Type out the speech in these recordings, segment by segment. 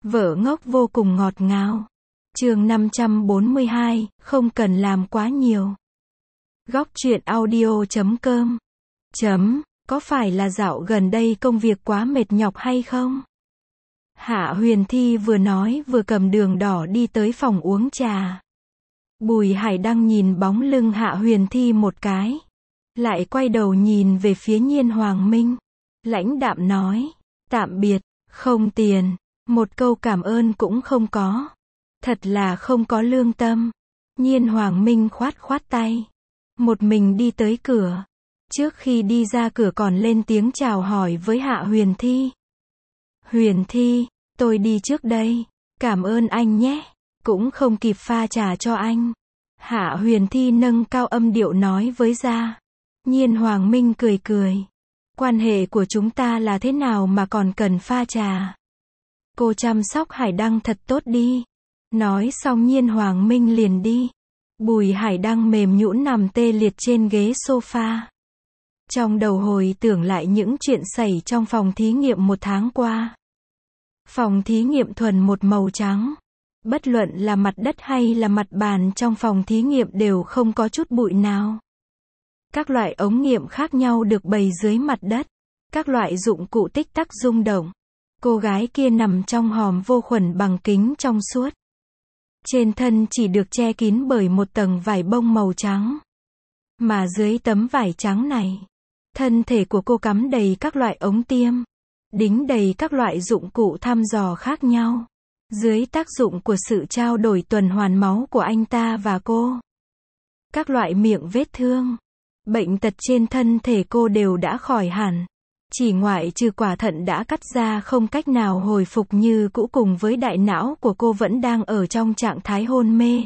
Vợ ngốc vô cùng ngọt ngào. Chương 542, không cần làm quá nhiều. Góc truyện audio.com. Có phải là dạo gần đây công việc quá mệt nhọc hay không? Hạ Huyền Thi vừa nói vừa cầm đường đỏ đi tới phòng uống trà. Bùi Hải Đăng nhìn bóng lưng Hạ Huyền Thi một cái. Lại quay đầu nhìn về phía Nhiên Hoàng Minh. Lãnh đạm nói, tạm biệt, không tiền, một câu cảm ơn cũng không có. Thật là không có lương tâm. Nhiên Hoàng Minh khoát khoát tay. Một mình đi tới cửa. Trước khi đi ra cửa còn lên tiếng chào hỏi với Hạ Huyền Thi. Huyền Thi, tôi đi trước đây. Cảm ơn anh nhé. Cũng không kịp pha trà cho anh. Hạ Huyền Thi nâng cao âm điệu nói với gia. Nhiên Hoàng Minh cười cười. Quan hệ của chúng ta là thế nào mà còn cần pha trà? Cô chăm sóc Hải Đăng thật tốt đi. Nói xong Nhiên Hoàng Minh liền đi. Bùi Hải Đăng mềm nhũn nằm tê liệt trên ghế sofa. Trong đầu hồi tưởng lại những chuyện xảy trong phòng thí nghiệm một tháng qua. Phòng thí nghiệm thuần một màu trắng. Bất luận là mặt đất hay là mặt bàn trong phòng thí nghiệm đều không có chút bụi nào. Các loại ống nghiệm khác nhau được bày dưới mặt đất. Các loại dụng cụ tích tắc rung động. Cô gái kia nằm trong hòm vô khuẩn bằng kính trong suốt. Trên thân chỉ được che kín bởi một tầng vải bông màu trắng. Mà dưới tấm vải trắng này, thân thể của cô cắm đầy các loại ống tiêm. Đính đầy các loại dụng cụ thăm dò khác nhau. Dưới tác dụng của sự trao đổi tuần hoàn máu của anh ta và cô. Các loại miệng vết thương, bệnh tật trên thân thể cô đều đã khỏi hẳn. Chỉ ngoại trừ quả thận đã cắt ra không cách nào hồi phục như cũ cùng với đại não của cô vẫn đang ở trong trạng thái hôn mê.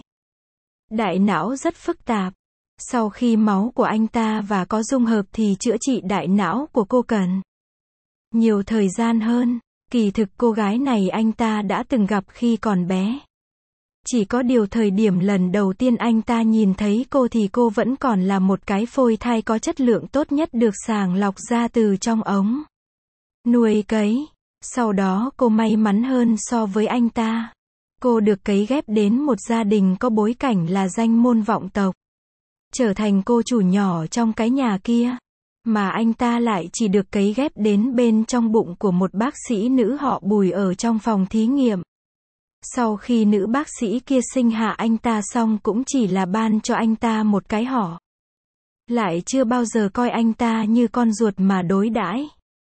Đại não rất phức tạp. Sau khi máu của anh ta và có dung hợp thì chữa trị đại não của cô cần nhiều thời gian hơn. Kỳ thực cô gái này anh ta đã từng gặp khi còn bé. Chỉ có điều thời điểm lần đầu tiên anh ta nhìn thấy cô thì cô vẫn còn là một cái phôi thai có chất lượng tốt nhất được sàng lọc ra từ trong ống nuôi cấy. Sau đó cô may mắn hơn so với anh ta. Cô được cấy ghép đến một gia đình có bối cảnh là danh môn vọng tộc. Trở thành cô chủ nhỏ trong cái nhà kia. Mà anh ta lại chỉ được cấy ghép đến bên trong bụng của một bác sĩ nữ họ Bùi ở trong phòng thí nghiệm. Sau khi nữ bác sĩ kia sinh hạ anh ta xong cũng chỉ là ban cho anh ta một cái họ. Lại chưa bao giờ coi anh ta như con ruột mà đối đãi.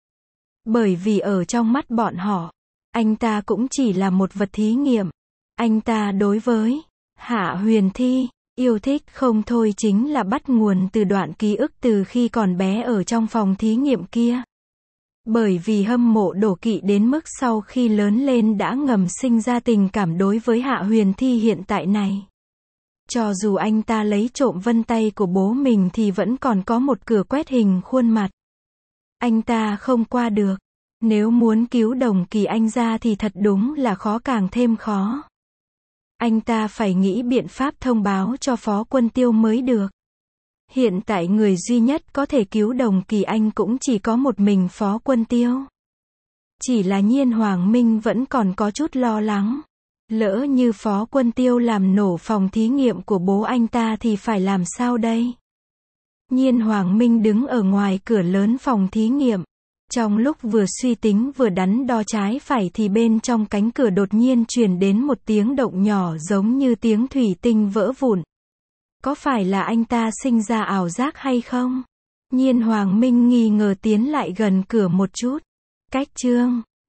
Bởi vì ở trong mắt bọn họ, anh ta cũng chỉ là một vật thí nghiệm. Anh ta đối với Hạ Huyền Thi, yêu thích không thôi chính là bắt nguồn từ đoạn ký ức từ khi còn bé ở trong phòng thí nghiệm kia. Bởi vì hâm mộ đổ kỵ đến mức sau khi lớn lên đã ngầm sinh ra tình cảm đối với Hạ Huyền Thi hiện tại này. Cho dù anh ta lấy trộm vân tay của bố mình thì vẫn còn có một cửa quét hình khuôn mặt. Anh ta không qua được. Nếu muốn cứu Đồng Kỳ Anh ra thì thật đúng là khó càng thêm khó. Anh ta phải nghĩ biện pháp thông báo cho Phó Quân Tiêu mới được. Hiện tại người duy nhất có thể cứu Đồng Kỳ Anh cũng chỉ có một mình Phó Quân Tiêu. Chỉ là Nhiên Hoàng Minh vẫn còn có chút lo lắng. Lỡ như Phó Quân Tiêu làm nổ phòng thí nghiệm của bố anh ta thì phải làm sao đây? Nhiên Hoàng Minh đứng ở ngoài cửa lớn phòng thí nghiệm. Trong lúc vừa suy tính vừa đắn đo trái phải thì bên trong cánh cửa đột nhiên truyền đến một tiếng động nhỏ giống như tiếng thủy tinh vỡ vụn. Có phải là anh ta sinh ra ảo giác hay không? Nhiên Hoàng Minh nghi ngờ tiến lại gần cửa một chút. Cách chương